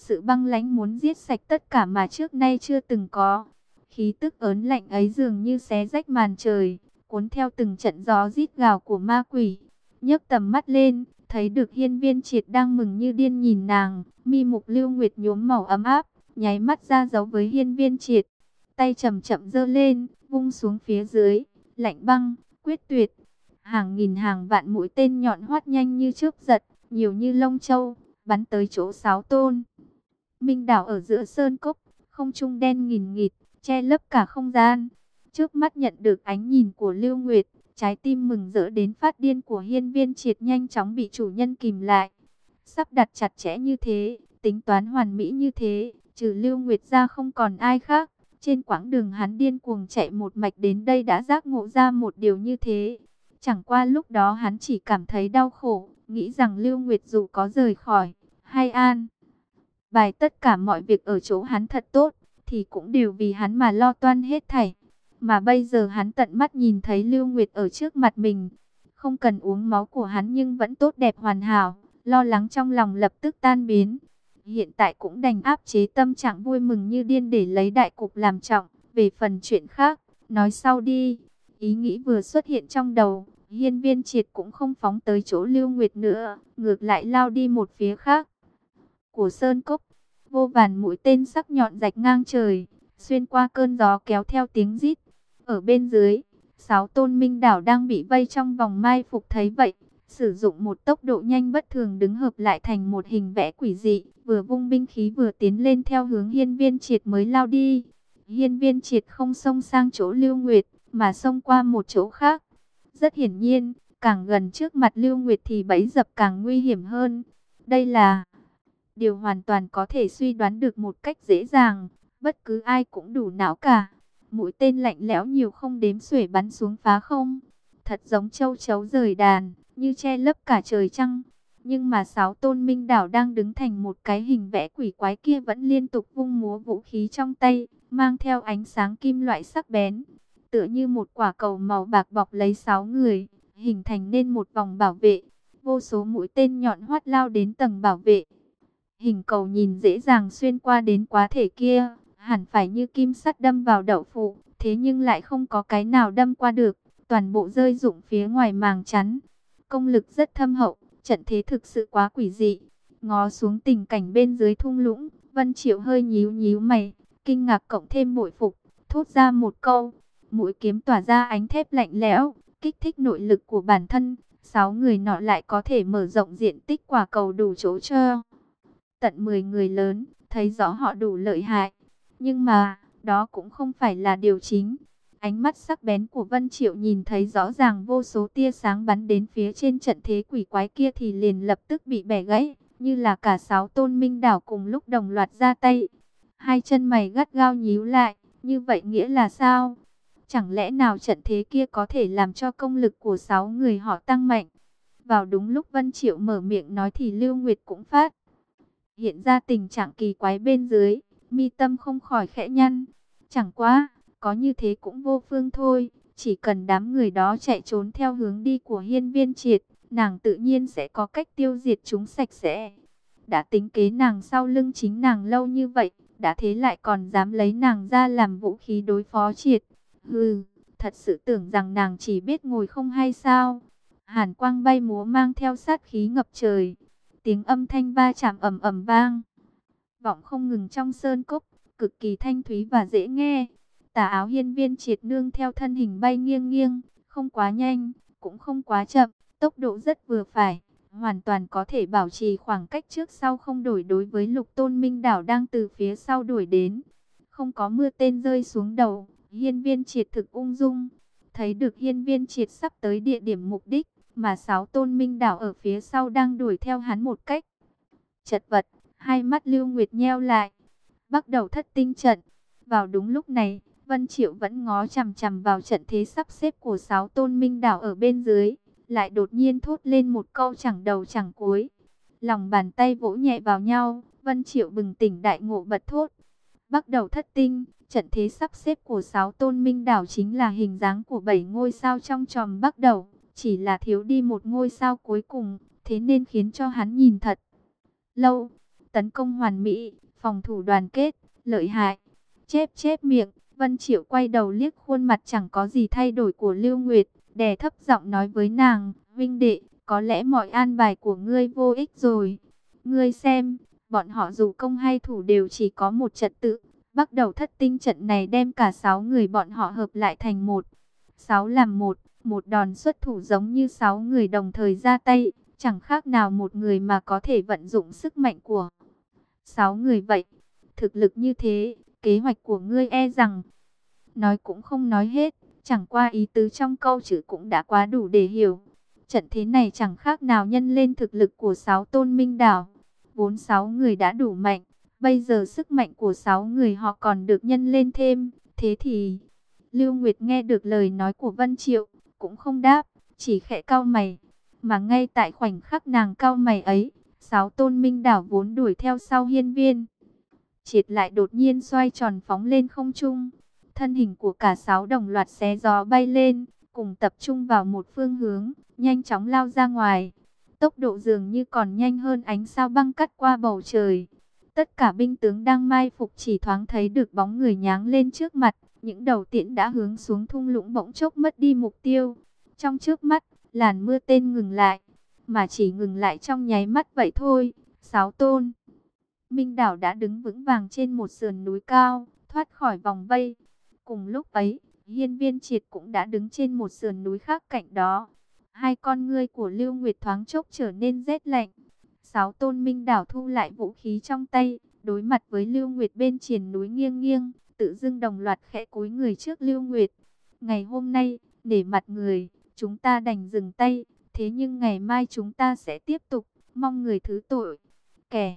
sự băng lãnh muốn giết sạch tất cả mà trước nay chưa từng có. Khí tức ớn lạnh ấy dường như xé rách màn trời, cuốn theo từng trận gió rít gào của ma quỷ. Nhấc tầm mắt lên, thấy được Hiên Viên Triệt đang mừng như điên nhìn nàng, mi mục Lưu Nguyệt nhuốm màu ấm áp, nháy mắt ra dấu với Hiên Viên Triệt. Tay chậm chậm giơ lên, vung xuống phía dưới, lạnh băng, quyết tuyệt. Hàng nghìn hàng vạn mũi tên nhọn hoắt nhanh như chớp giật, nhiều như lông châu, bắn tới chỗ Sáo Tôn Minh đảo ở giữa sơn cốc, không trung đen nghìn nghịt, che lấp cả không gian. Trước mắt nhận được ánh nhìn của Lưu Nguyệt, trái tim mừng rỡ đến phát điên của Hiên Viên Triệt nhanh chóng bị chủ nhân kìm lại. Sắp đặt chặt chẽ như thế, tính toán hoàn mỹ như thế, trừ Lưu Nguyệt ra không còn ai khác. Trên quãng đường hắn điên cuồng chạy một mạch đến đây đã giác ngộ ra một điều như thế. Chẳng qua lúc đó hắn chỉ cảm thấy đau khổ, nghĩ rằng Lưu Nguyệt dù có rời khỏi, hay an bài tất cả mọi việc ở chỗ hắn thật tốt, thì cũng đều vì hắn mà lo toan hết thảy. Mà bây giờ hắn tận mắt nhìn thấy Lưu Nguyệt ở trước mặt mình, không cần uống máu của hắn nhưng vẫn tốt đẹp hoàn hảo, lo lắng trong lòng lập tức tan biến. Hiện tại cũng đành áp chế tâm trạng vui mừng như điên để lấy đại cục làm trọng, về phần chuyện khác, nói sau đi. Ý nghĩ vừa xuất hiện trong đầu, Hiên Viên Triệt cũng không phóng tới chỗ Lưu Nguyệt nữa, ngược lại lao đi một phía khác của sơn cốc. Vô vàn mũi tên sắc nhọn rạch ngang trời, xuyên qua cơn gió kéo theo tiếng rít. Ở bên dưới, Sáo Tôn Minh đảo đang bị vây trong vòng mai phục thấy vậy, sử dụng một tốc độ nhanh bất thường đứng hợp lại thành một hình vẽ quỷ dị, vừa vung binh khí vừa tiến lên theo hướng Hiên Viên Triệt mới lao đi. Hiên Viên Triệt không xông sang chỗ Lưu Nguyệt, mà xông qua một chỗ khác. Rất hiển nhiên, càng gần trước mặt Lưu Nguyệt thì bẫy dập càng nguy hiểm hơn. Đây là điều hoàn toàn có thể suy đoán được một cách dễ dàng, bất cứ ai cũng đủ não cả. Mũi tên lạnh lẽo nhiều không đếm xuể bắn xuống phá không, thật giống châu chấu rời đàn, như che lấp cả trời trăng. Nhưng mà Sáo Tôn Minh đảo đang đứng thành một cái hình vẽ quỷ quái kia vẫn liên tục vung múa vũ khí trong tay, mang theo ánh sáng kim loại sắc bén, tựa như một quả cầu màu bạc bọc lấy 6 người, hình thành nên một vòng bảo vệ. Vô số mũi tên nhọn hoắt lao đến tầng bảo vệ. Hình cầu nhìn dễ dàng xuyên qua đến quá thể kia, hẳn phải như kim sắt đâm vào đậu phụ, thế nhưng lại không có cái nào đâm qua được, toàn bộ rơi rụng phía ngoài màng chắn. Công lực rất thâm hậu, trận thế thực sự quá quỷ dị. Ngó xuống tình cảnh bên dưới thung lũng, Vân Triệu hơi nhíu nhíu mày, kinh ngạc cộng thêm bội phục, thốt ra một câu. Mũi kiếm tỏa ra ánh thép lạnh lẽo, kích thích nội lực của bản thân. 6 người nọ lại có thể mở rộng diện tích quả cầu đủ chỗ cho tận 10 người lớn, thấy rõ họ đủ lợi hại. Nhưng mà, đó cũng không phải là điều chính. Ánh mắt sắc bén của Vân Triệu nhìn thấy rõ ràng vô số tia sáng bắn đến phía trên trận thế quỷ quái kia thì liền lập tức bị bẻ gãy, như là cả 6 tôn minh đảo cùng lúc đồng loạt ra tay. Hai chân mày gắt gao nhíu lại, như vậy nghĩa là sao? Chẳng lẽ nào trận thế kia có thể làm cho công lực của 6 người họ tăng mạnh? Vào đúng lúc Vân Triệu mở miệng nói thì Lưu Nguyệt cũng phát hiện ra tình trạng kỳ quái bên dưới, mi tâm không khỏi khẽ nhăn. Chẳng quá, có như thế cũng vô phương thôi, chỉ cần đám người đó chạy trốn theo hướng đi của Hiên Viên Triệt, nàng tự nhiên sẽ có cách tiêu diệt chúng sạch sẽ. Đã tính kế nàng sau lưng chính nàng lâu như vậy, đã thế lại còn dám lấy nàng ra làm vũ khí đối phó Triệt. Hừ, thật sự tưởng rằng nàng chỉ biết ngồi không hay sao? Hàn quang bay múa mang theo sát khí ngập trời. Tiếng âm thanh va chạm ầm ầm vang, vọng không ngừng trong sơn cốc, cực kỳ thanh thúy và dễ nghe. Tà áo Hiên Viên Triệt nương theo thân hình bay nghiêng nghiêng, không quá nhanh, cũng không quá chậm, tốc độ rất vừa phải, hoàn toàn có thể bảo trì khoảng cách trước sau không đổi đối với Lục Tôn Minh đảo đang từ phía sau đuổi đến. Không có mưa tên rơi xuống đầu, Hiên Viên Triệt thực ung dung. Thấy được Hiên Viên Triệt sắp tới địa điểm mục đích, mà 6 tôn minh đảo ở phía sau đang đuổi theo hắn một cách chật vật. Hai mắt Lưu Nguyệt nheo lại, bắt đầu thất tinh trận. Vào đúng lúc này, Vân Triệu vẫn ngó chằm chằm vào trận thế sắp xếp của 6 tôn minh đảo ở bên dưới, lại đột nhiên thốt lên một câu chẳng đầu chẳng cuối. Lòng bàn tay vỗ nhẹ vào nhau, Vân Triệu bừng tỉnh đại ngộ bật thốt: bắt đầu thất tinh. Trận thế sắp xếp của 6 tôn minh đảo chính là hình dáng của 7 ngôi sao trong chòm bắt đầu, chỉ là thiếu đi một ngôi sao cuối cùng, thế nên khiến cho hắn nhìn thật lâu. tấn công hoàn mỹ, phòng thủ đoàn kết, lợi hại. Chép chép miệng, Vân Triệu quay đầu liếc khuôn mặt chẳng có gì thay đổi của Lưu Nguyệt, đè thấp giọng nói với nàng, huynh đệ, có lẽ mọi an bài của ngươi vô ích rồi. Ngươi xem, bọn họ dù công hay thủ đều chỉ có một trật tự. Bắt đầu thất tinh trận này đem cả 6 người bọn họ hợp lại thành một. 6 làm một, một đòn xuất thủ giống như 6 người đồng thời ra tay, chẳng khác nào một người mà có thể vận dụng sức mạnh của 6 người vậy. Thực lực như thế, kế hoạch của ngươi e rằng nói cũng không nói hết, chẳng qua ý tứ trong câu chữ cũng đã quá đủ để hiểu. Trận thế này chẳng khác nào nhân lên thực lực của 6 tôn minh đảo. Vốn 6 người đã đủ mạnh, bây giờ sức mạnh của 6 người họ còn được nhân lên thêm. Thế thì, Lưu Nguyệt nghe được lời nói của Vân Triệu, cũng không đáp, chỉ khẽ cau mày. Mà ngay tại khoảnh khắc nàng cau mày ấy, 6 tôn minh đảo vốn đuổi theo sau Hiên Viên Triệt lại đột nhiên xoay tròn phóng lên không trung. Thân hình của cả 6 đồng loạt xé gió bay lên, cùng tập trung vào một phương hướng, nhanh chóng lao ra ngoài. Tốc độ dường như còn nhanh hơn ánh sao băng cắt qua bầu trời. Tất cả binh tướng đang mai phục chỉ thoáng thấy được bóng người nháng lên trước mặt. Những đầu tiễn đã hướng xuống thung lũng bỗng chốc mất đi mục tiêu. Trong trước mắt, làn mưa tên ngừng lại, mà chỉ ngừng lại trong nháy mắt vậy thôi. 6 tôn minh đảo đã đứng vững vàng trên một sườn núi cao, thoát khỏi vòng vây. Cùng lúc ấy, Hiên Viên Triệt cũng đã đứng trên một sườn núi khác cạnh đó. Hai con ngươi của Lưu Nguyệt thoáng chốc trở nên rét lạnh. 6 tôn minh đảo thu lại vũ khí trong tay, đối mặt với Lưu Nguyệt bên triền núi nghiêng nghiêng, tự dưng đồng loạt khẽ cúi người trước Lưu Nguyệt. Ngày hôm nay, nể mặt người, chúng ta đành dừng tay, thế nhưng ngày mai chúng ta sẽ tiếp tục, mong người thứ tội. Kẻ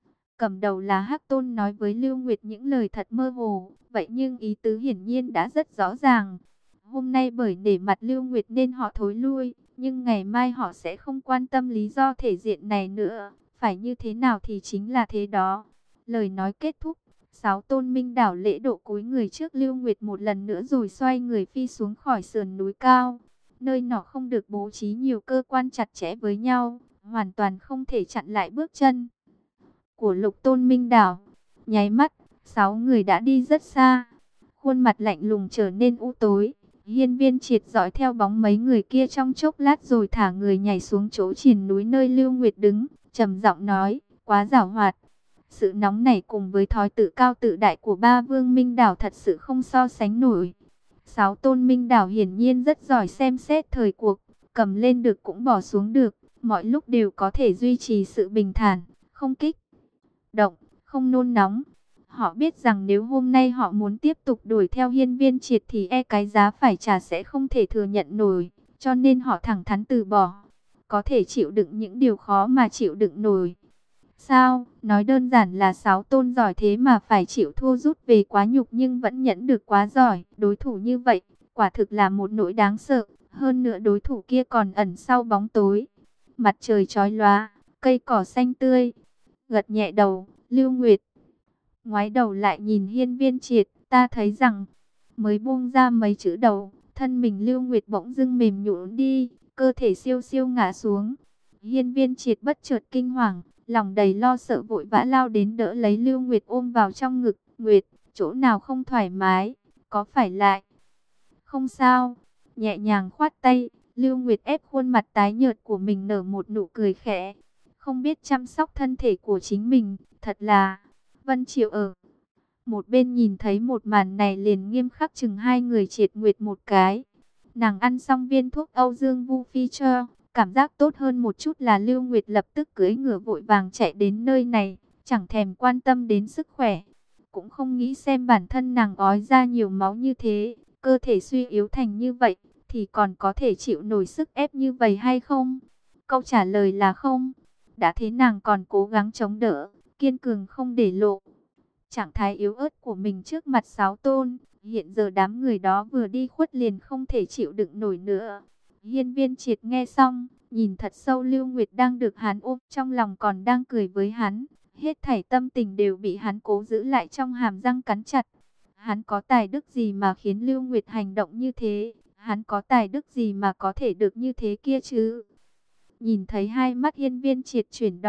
cầm đầu là Hắc Tôn nói với Lưu Nguyệt những lời thật mơ hồ, vậy nhưng ý tứ hiển nhiên đã rất rõ ràng. Hôm nay bởi nể mặt Lưu Nguyệt nên họ thối lui, nhưng ngày mai họ sẽ không quan tâm lý do thể diện này nữa, phải như thế nào thì chính là thế đó. Lời nói kết thúc, 6 tôn minh đảo lễ độ cúi người trước Lưu Nguyệt một lần nữa rồi xoay người phi xuống khỏi sườn núi cao. Nơi nọ không được bố trí nhiều cơ quan chặt chẽ với nhau, hoàn toàn không thể chặn lại bước chân của Lục Tôn Minh Đảo. Nháy mắt, 6 người đã đi rất xa. Khuôn mặt lạnh lùng trở nên u tối. Hiên Viên Triệt dõi theo bóng mấy người kia trong chốc lát rồi thả người nhảy xuống chỗ triền núi nơi Lưu Nguyệt đứng, trầm giọng nói, quá giảo hoạt. Sự nóng nảy cùng với thói tự cao tự đại của ba vương Minh Đảo thật sự không so sánh nổi. 6 tôn Minh Đảo hiển nhiên rất giỏi xem xét thời cuộc, cầm lên được cũng bỏ xuống được, mọi lúc đều có thể duy trì sự bình thản, không kích động, không nôn nóng. Họ biết rằng nếu hôm nay họ muốn tiếp tục đuổi theo Hiên Viên Triệt thì cái giá phải trả sẽ không thể thừa nhận nổi, cho nên họ thẳng thắn từ bỏ. Có thể chịu đựng những điều khó mà chịu đựng nổi. Sao, nói đơn giản là 6 tôn giỏi thế mà phải chịu thua rút về quá nhục nhưng vẫn nhẫn được quá giỏi. Đối thủ như vậy, quả thực là một nỗi đáng sợ. Hơn nữa đối thủ kia còn ẩn sau bóng tối. Mặt trời chói lóa, cây cỏ xanh tươi. Gật nhẹ đầu, Lưu Nguyệt ngoái đầu lại nhìn Hiên Viên Triệt, ta thấy rằng mới buông ra mấy chữ đầu, thân mình Lưu Nguyệt bỗng dưng mềm nhũn đi, cơ thể siêu siêu ngã xuống. Hiên Viên Triệt bất chợt kinh hoàng, lòng đầy lo sợ vội vã lao đến đỡ lấy Lưu Nguyệt ôm vào trong ngực. Nguyệt, chỗ nào không thoải mái, có phải lại? Không sao, nhẹ nhàng khoát tay, Lưu Nguyệt ép khuôn mặt tái nhợt của mình nở một nụ cười khẽ. Không biết chăm sóc thân thể của chính mình, thật là... Vân Triệu ở một bên nhìn thấy một màn này liền nghiêm khắc chừng hai người Triệt Nguyệt một cái. Nàng ăn xong viên thuốc Âu Dương Vu Phi cho, cảm giác tốt hơn một chút là Lưu Nguyệt lập tức cưỡi ngựa vội vàng chạy đến nơi này, chẳng thèm quan tâm đến sức khỏe. Cũng không nghĩ xem bản thân nàng ói ra nhiều máu như thế, cơ thể suy yếu thành như vậy, thì còn có thể chịu nổi sức ép như vậy hay không? Câu trả lời là không. Đã thế nàng còn cố gắng chống đỡ, kiên cường không để lộ trạng thái yếu ớt của mình trước mặt 6 tôn. Hiện giờ đám người đó vừa đi khuất liền không thể chịu đựng nổi nữa. Hiên Viên Triệt nghe xong, nhìn thật sâu Lưu Nguyệt đang được hắn ôm, trong lòng còn đang cười với hắn. Hết thảy tâm tình đều bị hắn cố giữ lại trong hàm răng cắn chặt. Hắn có tài đức gì mà khiến Lưu Nguyệt hành động như thế? Hắn có tài đức gì mà có thể được như thế kia chứ? Nhìn thấy hai mắt Hiên Viên Triệt chuyển đỏ,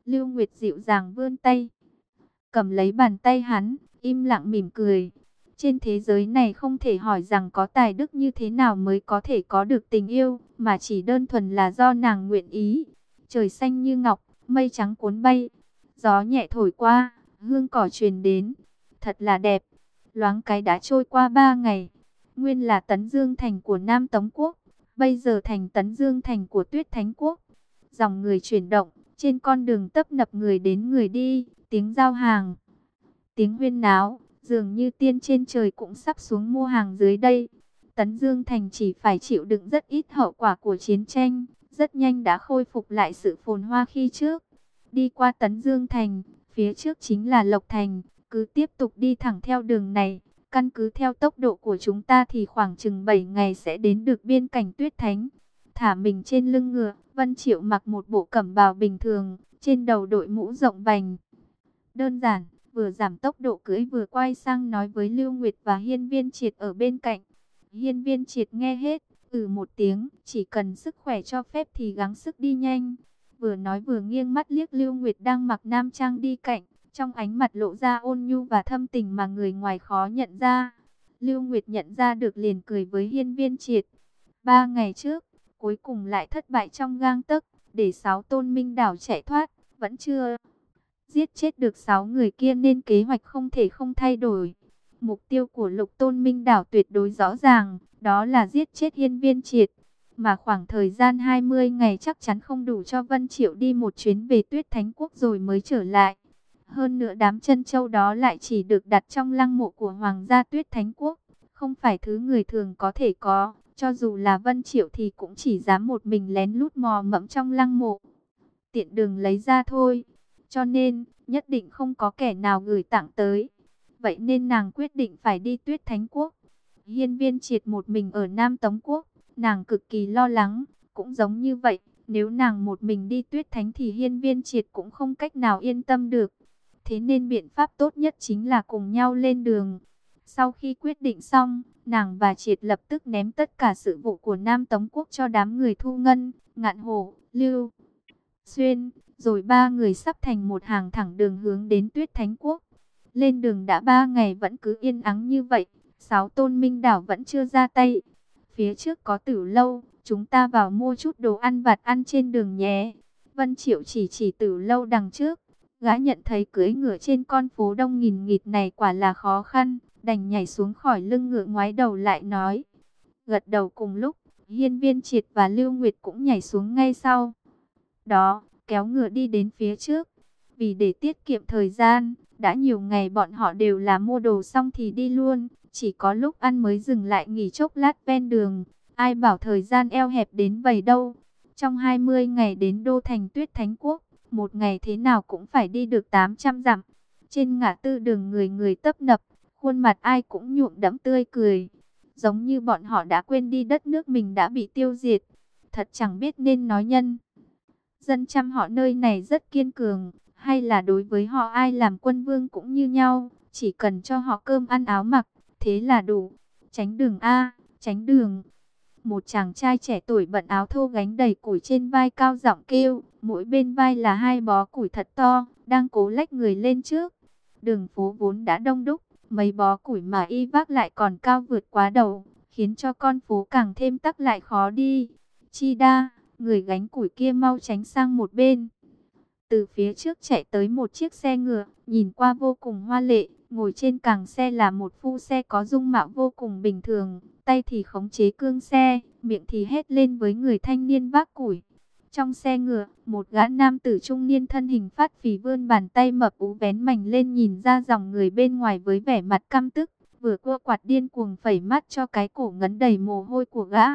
Lưu Nguyệt dịu dàng vươn tay, cầm lấy bàn tay hắn, im lặng mỉm cười. Trên thế giới này không thể hỏi rằng có tài đức như thế nào mới có thể có được tình yêu, mà chỉ đơn thuần là do nàng nguyện ý. Trời xanh như ngọc, mây trắng cuốn bay, gió nhẹ thổi qua, hương cỏ truyền đến, thật là đẹp. Loáng cái đã trôi qua 3 ngày, nguyên là Tấn Dương Thành của Nam Tống Quốc, bây giờ thành Tấn Dương Thành của Tuyết Thánh Quốc. Dòng người chuyển động, trên con đường tấp nập người đến người đi, tiếng giao hàng, tiếng huyên náo, dường như tiên trên trời cũng sắp xuống mua hàng dưới đây. Tấn Dương Thành chỉ phải chịu đựng rất ít hậu quả của chiến tranh, rất nhanh đã khôi phục lại sự phồn hoa khi trước. Đi qua Tấn Dương Thành, phía trước chính là Lộc Thành, cứ tiếp tục đi thẳng theo đường này. Căn cứ theo tốc độ của chúng ta thì khoảng chừng 7 ngày sẽ đến được biên cảnh Tuyết Thánh. Thả mình trên lưng ngựa, Vân Triệu mặc một bộ cẩm bào bình thường, trên đầu đội mũ rộng vành. Đơn giản, vừa giảm tốc độ cưỡi vừa quay sang nói với Lưu Nguyệt và Hiên Viên Triệt ở bên cạnh. Hiên Viên Triệt nghe hết, một tiếng, chỉ cần sức khỏe cho phép thì gắng sức đi nhanh. Vừa nói vừa nghiêng mắt liếc Lưu Nguyệt đang mặc nam trang đi cạnh, trong ánh mặt lộ ra ôn nhu và thâm tình mà người ngoài khó nhận ra. Lưu Nguyệt nhận ra được liền cười với Hiên Viên Triệt. 3 ngày trước, cuối cùng lại thất bại trong gang tấc, để 6 tôn minh đảo chạy thoát, vẫn chưa giết chết được 6 người kia nên kế hoạch không thể không thay đổi. Mục tiêu của Lục Tôn Minh Đảo tuyệt đối rõ ràng, đó là giết chết Hiên Viên Triệt. Mà khoảng thời gian 20 ngày chắc chắn không đủ cho Vân Triệu đi một chuyến về Tuyết Thánh Quốc rồi mới trở lại. Hơn nữa đám chân châu đó lại chỉ được đặt trong lăng mộ của Hoàng gia Tuyết Thánh Quốc, không phải thứ người thường có thể có. Cho dù là Vân Triệu thì cũng chỉ dám một mình lén lút mò mẫm trong lăng mộ, tiện đường lấy ra thôi. Cho nên, nhất định không có kẻ nào gửi tặng tới. Vậy nên nàng quyết định phải đi Tuyết Thánh Quốc. Hiên Viên Triệt một mình ở Nam Tống Quốc, nàng cực kỳ lo lắng. Cũng giống như vậy, nếu nàng một mình đi Tuyết Thánh thì Hiên Viên Triệt cũng không cách nào yên tâm được. Thế nên biện pháp tốt nhất chính là cùng nhau lên đường. Sau khi quyết định xong, nàng và Triệt lập tức ném tất cả sự vụ của Nam Tống Quốc cho đám người Thu Ngân, Ngạn Hổ, Lưu Xuyên. Rồi 3 người sắp thành một hàng thẳng đường hướng đến Tuyết Thánh Quốc. Lên đường đã 3 ngày vẫn cứ yên ắng như vậy, 6 tôn minh đảo vẫn chưa ra tay. Phía trước có Tử Lâu, chúng ta vào mua chút đồ ăn vặt ăn trên đường nhé. Vân Triệu chỉ Tử Lâu đằng trước. Gã nhận thấy cưỡi ngựa trên con phố đông nghìn nghịt này quả là khó khăn, đành nhảy xuống khỏi lưng ngựa ngoái đầu lại nói. Gật đầu cùng lúc, Hiên Viên Triệt và Lưu Nguyệt cũng nhảy xuống ngay sau đó, kéo ngựa đi đến phía trước. Vì để tiết kiệm thời gian, đã nhiều ngày bọn họ đều là mua đồ xong thì đi luôn, chỉ có lúc ăn mới dừng lại nghỉ chốc lát ven đường. Ai bảo thời gian eo hẹp đến vậy đâu. Trong 20 ngày đến đô thành Tuyết Thánh Quốc, một ngày thế nào cũng phải đi được 800 dặm. Trên ngã tư đường người người tấp nập, khuôn mặt ai cũng nhuộm đẫm tươi cười, giống như bọn họ đã quên đi đất nước mình đã bị tiêu diệt. Thật chẳng biết nên nói nhân dân trăm họ nơi này rất kiên cường, hay là đối với họ ai làm quân vương cũng như nhau, chỉ cần cho họ cơm ăn áo mặc, thế là đủ. Tránh đường a, tránh đường. Một chàng trai trẻ tuổi bận áo thô gánh đầy củi trên vai cao giọng kêu, mỗi bên vai là 2 bó củi thật to, đang cố lách người lên trước. Đường phố vốn đã đông đúc, mấy bó củi mà y vác lại còn cao vượt quá đầu, khiến cho con phố càng thêm tắc lại khó đi. Chi đa, người gánh củi kia mau tránh sang một bên. Từ phía trước chạy tới một chiếc xe ngựa, nhìn qua vô cùng hoa lệ, ngồi trên càng xe là một phu xe có dung mạo vô cùng bình thường, tay thì khống chế cương xe, miệng thì hét lên với người thanh niên vác củi. Trong xe ngựa, một gã nam tử trung niên thân hình phát phì vươn bàn tay mập ú vén mảnh lên nhìn ra dòng người bên ngoài với vẻ mặt căm tức, vừa cua quạt điên cuồng phẩy mắt cho cái cổ ngấn đầy mồ hôi của gã.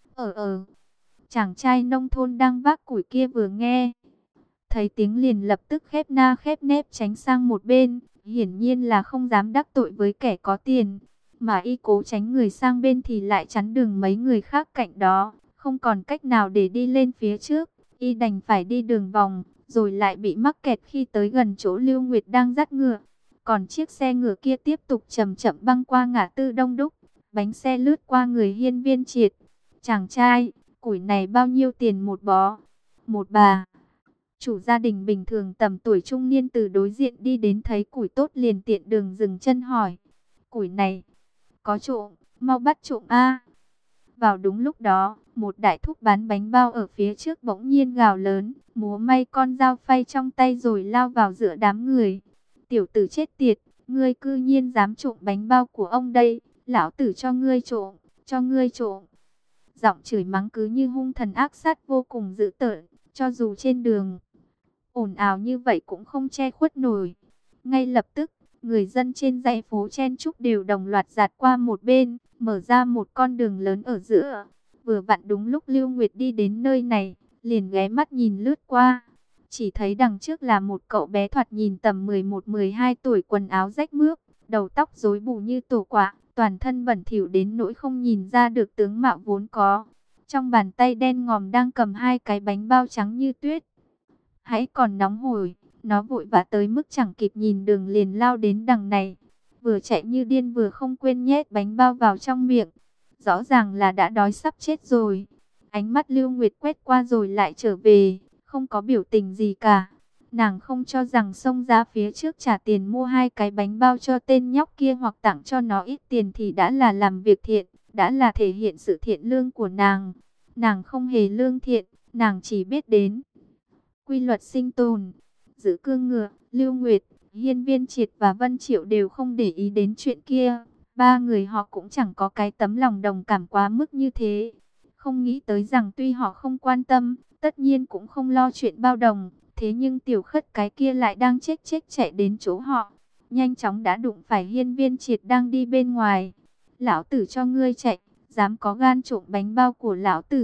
Chàng trai nông thôn đang vác củi kia vừa nghe thấy tiếng liền lập tức khép na khép nép tránh sang một bên, hiển nhiên là không dám đắc tội với kẻ có tiền. Mà y cố tránh người sang bên thì lại chắn đường mấy người khác cạnh đó, không còn cách nào để đi lên phía trước. Y đành phải đi đường vòng, rồi lại bị mắc kẹt khi tới gần chỗ Lưu Nguyệt đang dắt ngựa. Còn chiếc xe ngựa kia tiếp tục chậm chậm băng qua ngã tư đông đúc, bánh xe lướt qua người Hiên Viên Triệt. Chàng trai, củi này bao nhiêu tiền một bó? Một bà. Chủ gia đình bình thường tầm tuổi trung niên từ đối diện đi đến thấy củi tốt liền tiện đường dừng chân hỏi. Củi này, có trộm, mau bắt trộm a. Vào đúng lúc đó, một đại thúc bán bánh bao ở phía trước bỗng nhiên gào lớn, múa may con dao phay trong tay rồi lao vào giữa đám người. Tiểu tử chết tiệt, ngươi cư nhiên dám trộm bánh bao của ông đây, lão tử cho ngươi trộm, cho ngươi trộm. Giọng chửi mắng cứ như hung thần ác sát vô cùng dữ tợn, cho dù trên đường ồn ào như vậy cũng không che khuất nổi. Ngay lập tức, người dân trên dãy phố chen chúc đều đồng loạt dạt qua một bên, mở ra một con đường lớn ở giữa. Vừa vặn đúng lúc Lưu Nguyệt đi đến nơi này, liền ghé mắt nhìn lướt qua. Chỉ thấy đằng trước là một cậu bé thoạt nhìn tầm 11-12 tuổi, quần áo rách mướp, đầu tóc rối bù như tổ quạ, toàn thân bẩn thỉu đến nỗi không nhìn ra được tướng mạo vốn có. Trong bàn tay đen ngòm đang cầm hai cái bánh bao trắng như tuyết. Hãy còn nóng hổi, nó vội vã tới mức chẳng kịp nhìn đường liền lao đến đằng này. Vừa chạy như điên vừa không quên nhét bánh bao vào trong miệng. Rõ ràng là đã đói sắp chết rồi. Ánh mắt Lưu Nguyệt quét qua rồi lại trở về, không có biểu tình gì cả. Nàng không cho rằng xông ra phía trước trả tiền mua hai cái bánh bao cho tên nhóc kia hoặc tặng cho nó ít tiền thì đã là làm việc thiện, đã là thể hiện sự thiện lương của nàng. Nàng không hề lương thiện, nàng chỉ biết đến quy luật sinh tồn. Giữ cương ngựa, Lưu Nguyệt, Hiên Viên Triệt và Vân Triệu đều không để ý đến chuyện kia. Ba người họ cũng chẳng có cái tấm lòng đồng cảm quá mức như thế. Không nghĩ tới rằng tuy họ không quan tâm, tất nhiên cũng không lo chuyện bao đồng. Thế nhưng tiểu khất cái kia lại đang chết chạy đến chỗ họ. Nhanh chóng đã đụng phải Hiên Viên Triệt đang đi bên ngoài. Lão tử cho ngươi chạy, dám có gan trộm bánh bao của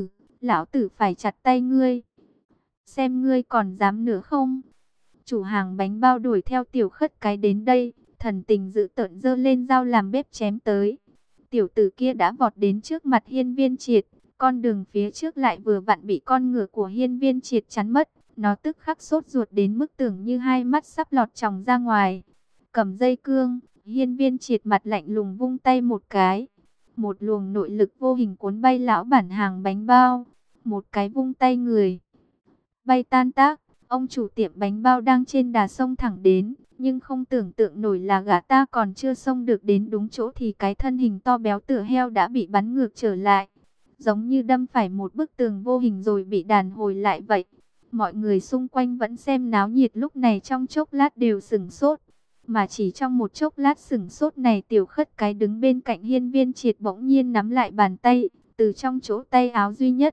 lão tử phải chặt tay ngươi. Xem ngươi còn dám nữa không? Chủ hàng bánh bao đuổi theo tiểu khất cái đến đây, thần tình dữ tợn giơ lên dao làm bếp chém tới. Tiểu tử kia đã vọt đến trước mặt Hiên Viên Triệt, con đường phía trước lại vừa vặn bị con ngựa của Hiên Viên Triệt chắn mất. Nó tức khắc sốt ruột đến mức tưởng như hai mắt sắp lọt tròng ra ngoài. Cầm dây cương, Hiên Viên Triệt mặt lạnh lùng vung tay một cái. Một luồng nội lực vô hình cuốn bay lão bản hàng bánh bao. Một cái vung tay người bay tan tác. Ông chủ tiệm bánh bao đang trên đà sông thẳng đến, nhưng không tưởng tượng nổi là gã ta còn chưa xông được đến đúng chỗ thì cái thân hình to béo tựa heo đã bị bắn ngược trở lại. Giống như đâm phải một bức tường vô hình rồi bị đàn hồi lại vậy. Mọi người xung quanh vẫn xem náo nhiệt lúc này trong chốc lát đều sửng sốt. Mà chỉ trong một chốc lát sửng sốt này, tiểu khất cái đứng bên cạnh Hiên Viên Triệt bỗng nhiên nắm lại bàn tay, từ trong chỗ tay áo duy nhất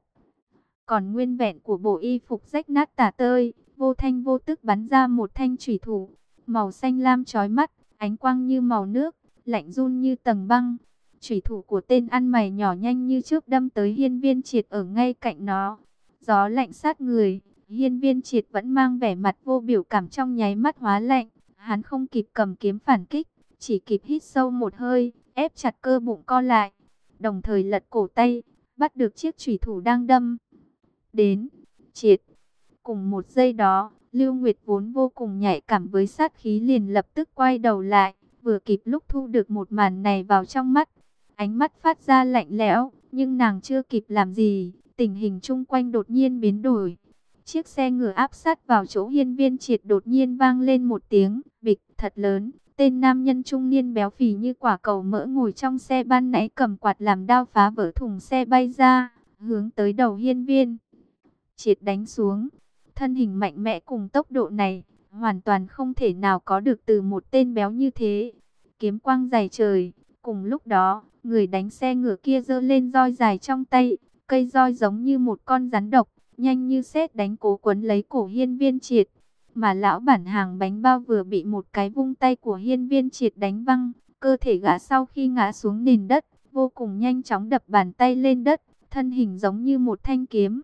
còn nguyên vẹn của bộ y phục rách nát tả tơi, vô thanh vô tức bắn ra một thanh chủy thủ, màu xanh lam chói mắt, ánh quang như màu nước, lạnh run như tầng băng. Chủy thủ của tên ăn mày nhỏ nhanh như chớp đâm tới Hiên Viên Triệt ở ngay cạnh nó. Gió lạnh sát người, Hiên Viên Triệt vẫn mang vẻ mặt vô biểu cảm, trong nháy mắt hóa lạnh. Hắn không kịp cầm kiếm phản kích, chỉ kịp hít sâu một hơi, ép chặt cơ bụng co lại, đồng thời lật cổ tay, bắt được chiếc chủy thủ đang đâm đến. Triệt. Cùng một giây đó, Lưu Nguyệt vốn vô cùng nhạy cảm với sát khí liền lập tức quay đầu lại, vừa kịp lúc thu được một màn này vào trong mắt. Ánh mắt phát ra lạnh lẽo, nhưng nàng chưa kịp làm gì, tình hình chung quanh đột nhiên biến đổi. Chiếc xe ngựa áp sát vào chỗ Hiên Viên Triệt đột nhiên vang lên một tiếng bịch thật lớn. Tên nam nhân trung niên béo phì như quả cầu mỡ ngồi trong xe ban nãy cầm quạt làm đao phá vỡ thùng xe bay ra, hướng tới đầu Hiên Viên Triệt đánh xuống. Thân hình mạnh mẽ cùng tốc độ này, hoàn toàn không thể nào có được từ một tên béo như thế. Kiếm quang dày trời, cùng lúc đó, người đánh xe ngựa kia giơ lên roi dài trong tay, cây roi giống như một con rắn độc, nhanh như sét đánh cố quấn lấy cổ Hiên Viên Triệt. Mà lão bản hàng bánh bao vừa bị một cái vung tay của Hiên Viên Triệt đánh văng, cơ thể gã sau khi ngã xuống nền đất, vô cùng nhanh chóng đập bàn tay lên đất, thân hình giống như một thanh kiếm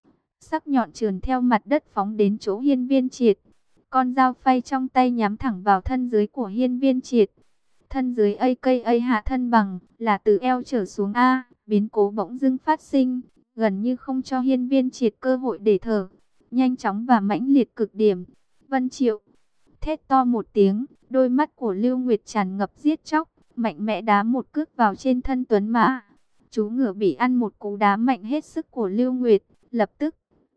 sắc nhọn trườn theo mặt đất phóng đến chỗ Hiên Viên Triệt. Con dao phay trong tay nhắm thẳng vào thân dưới của Hiên Viên Triệt. Thân dưới aka hạ thân bằng, là từ eo trở xuống A, biến cố bỗng dưng phát sinh, gần như không cho Hiên Viên Triệt cơ hội để thở. Nhanh chóng và mãnh liệt cực điểm. Vân Triệu thét to một tiếng, đôi mắt của Lưu Nguyệt tràn ngập giết chóc, mạnh mẽ đá một cước vào trên thân tuấn mã. Chú ngựa bị ăn một cú đá mạnh hết sức của Lưu Nguyệt, lập tức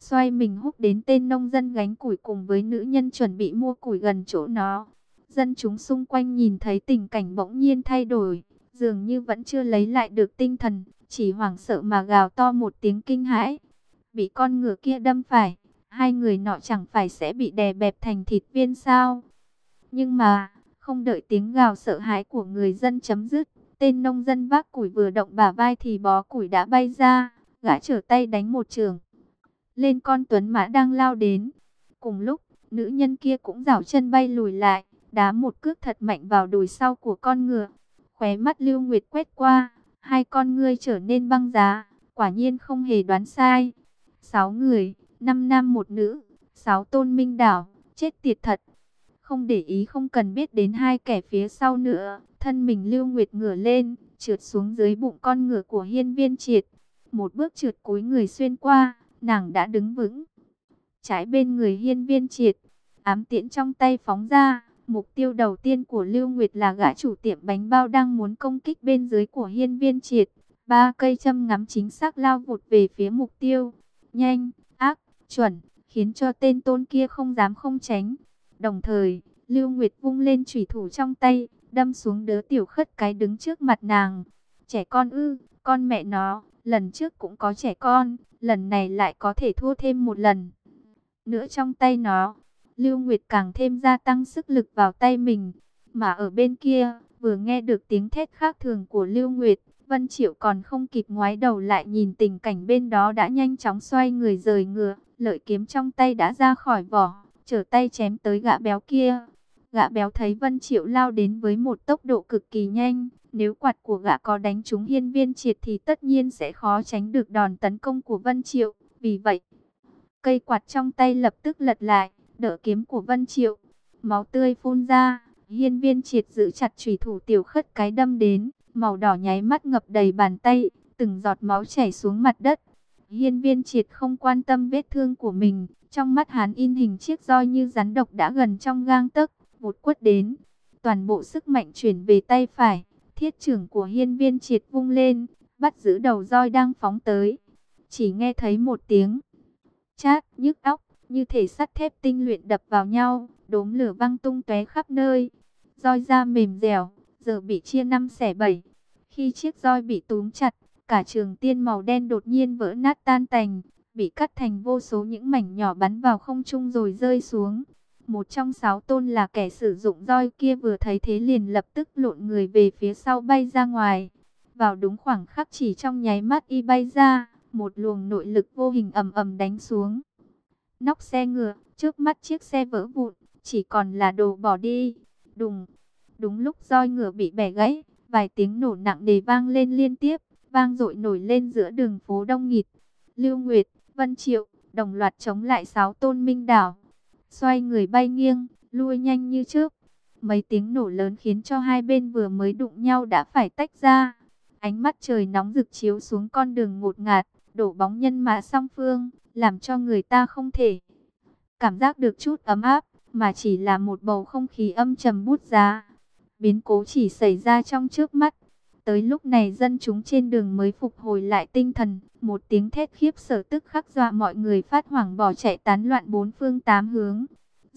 xoay mình húc đến tên nông dân gánh củi cùng với nữ nhân chuẩn bị mua củi gần chỗ nó. Dân chúng xung quanh nhìn thấy tình cảnh bỗng nhiên thay đổi, dường như vẫn chưa lấy lại được tinh thần, chỉ hoảng sợ mà gào to một tiếng kinh hãi. Bị con ngựa kia đâm phải, hai người nọ chẳng phải sẽ bị đè bẹp thành thịt viên sao? Nhưng mà, không đợi tiếng gào sợ hãi của người dân chấm dứt, tên nông dân vác củi vừa động bả vai thì bó củi đã bay ra, gã trở tay đánh một chưởng lên con tuấn mã đang lao đến. Cùng lúc, nữ nhân kia cũng giảo chân bay lùi lại, đá một cước thật mạnh vào đùi sau của con ngựa. Khóe mắt Lưu Nguyệt quét qua, hai con ngươi trở nên băng giá, quả nhiên không hề đoán sai. 6 người, 5 nam một nữ, 6 tôn minh đảo, chết tiệt thật. Không để ý không cần biết đến hai kẻ phía sau nữa, thân mình Lưu Nguyệt ngửa lên, trượt xuống dưới bụng con ngựa của Hiên Viên Triệt. Một bước trượt cúi người xuyên qua, nàng đã đứng vững trái bên người Hiên Viên Triệt, ám tiễn trong tay phóng ra. Mục tiêu đầu tiên của Lưu Nguyệt là gã chủ tiệm bánh bao đang muốn công kích bên dưới của Hiên Viên Triệt. 3 cây châm ngắm chính xác lao vụt về phía mục tiêu, nhanh, ác, chuẩn, khiến cho tên tôn kia không dám không tránh. Đồng thời, Lưu Nguyệt vung lên chủy thủ trong tay, đâm xuống đứa tiểu khất cái đứng trước mặt nàng. Trẻ con ư, con mẹ nó, lần trước cũng có trẻ con, lần này lại có thể thua thêm một lần nữa trong tay nó. Lưu Nguyệt càng thêm gia tăng sức lực vào tay mình. Mà ở bên kia, vừa nghe được tiếng thét khác thường của Lưu Nguyệt, Vân Triệu còn không kịp ngoái đầu lại nhìn tình cảnh bên đó đã nhanh chóng xoay người rời ngựa, lợi kiếm trong tay đã ra khỏi vỏ, trở tay chém tới gã béo kia. Gã béo thấy Vân Triệu lao đến với một tốc độ cực kỳ nhanh, nếu quạt của gã có đánh trúng Hiên Viên Triệt thì tất nhiên sẽ khó tránh được đòn tấn công của Vân Triệu. Vì vậy, cây quạt trong tay lập tức lật lại, đỡ kiếm của Vân Triệu. Máu tươi phun ra, Hiên Viên Triệt giữ chặt chủy thủ tiểu khất cái đâm đến, màu đỏ nháy mắt ngập đầy bàn tay, từng giọt máu chảy xuống mặt đất. Hiên Viên Triệt không quan tâm vết thương của mình, trong mắt hắn in hình chiếc roi như rắn độc đã gần trong gang tấc, vụt quất đến. Toàn bộ sức mạnh chuyển về tay phải, thiết chưởng của Hiên Viên Triệt vung lên, bắt giữ đầu roi đang phóng tới. Chỉ nghe thấy một tiếng chát nhức óc, như thể sắt thép tinh luyện đập vào nhau, đốm lửa văng tung tóe khắp nơi. Roi da mềm dẻo, giờ bị chia 5 xẻ 7. Khi chiếc roi bị túm chặt, cả trường tiên màu đen đột nhiên vỡ nát tan tành, bị cắt thành vô số những mảnh nhỏ bắn vào không trung rồi rơi xuống. Một trong 6 tôn là kẻ sử dụng roi kia vừa thấy thế liền lập tức lộn người về phía sau bay ra ngoài. Vào đúng khoảng khắc chỉ trong nháy mắt y bay ra, một luồng nội lực vô hình ầm ầm đánh xuống nóc xe ngựa, trước mắt chiếc xe vỡ vụn, chỉ còn là đồ bỏ đi. Đùng, đúng lúc roi ngựa bị bẻ gãy, vài tiếng nổ nặng nề vang lên liên tiếp, vang dội nổi lên giữa đường phố đông nghịt. Lưu Nguyệt, Vân Triệu, đồng loạt chống lại 6 tôn minh đảo. Xoay người bay nghiêng, lui nhanh như trước. Mấy tiếng nổ lớn khiến cho hai bên vừa mới đụng nhau đã phải tách ra. Ánh mắt trời nóng rực chiếu xuống con đường ngột ngạt, đổ bóng nhân mã song phương, làm cho người ta không thể cảm giác được chút ấm áp, mà chỉ là một bầu không khí âm trầm bút giá. Biến cố chỉ xảy ra trong trước mắt. Tới lúc này dân chúng trên đường mới phục hồi lại tinh thần, một tiếng thét khiếp sợ tức khắc dọa mọi người phát hoảng bỏ chạy tán loạn bốn phương tám hướng.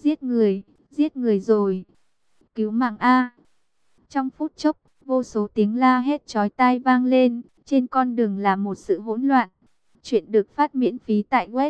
Giết người rồi, cứu mạng A. Trong phút chốc, vô số tiếng la hét chói tai vang lên, trên con đường là một sự hỗn loạn. Chuyện được phát miễn phí tại web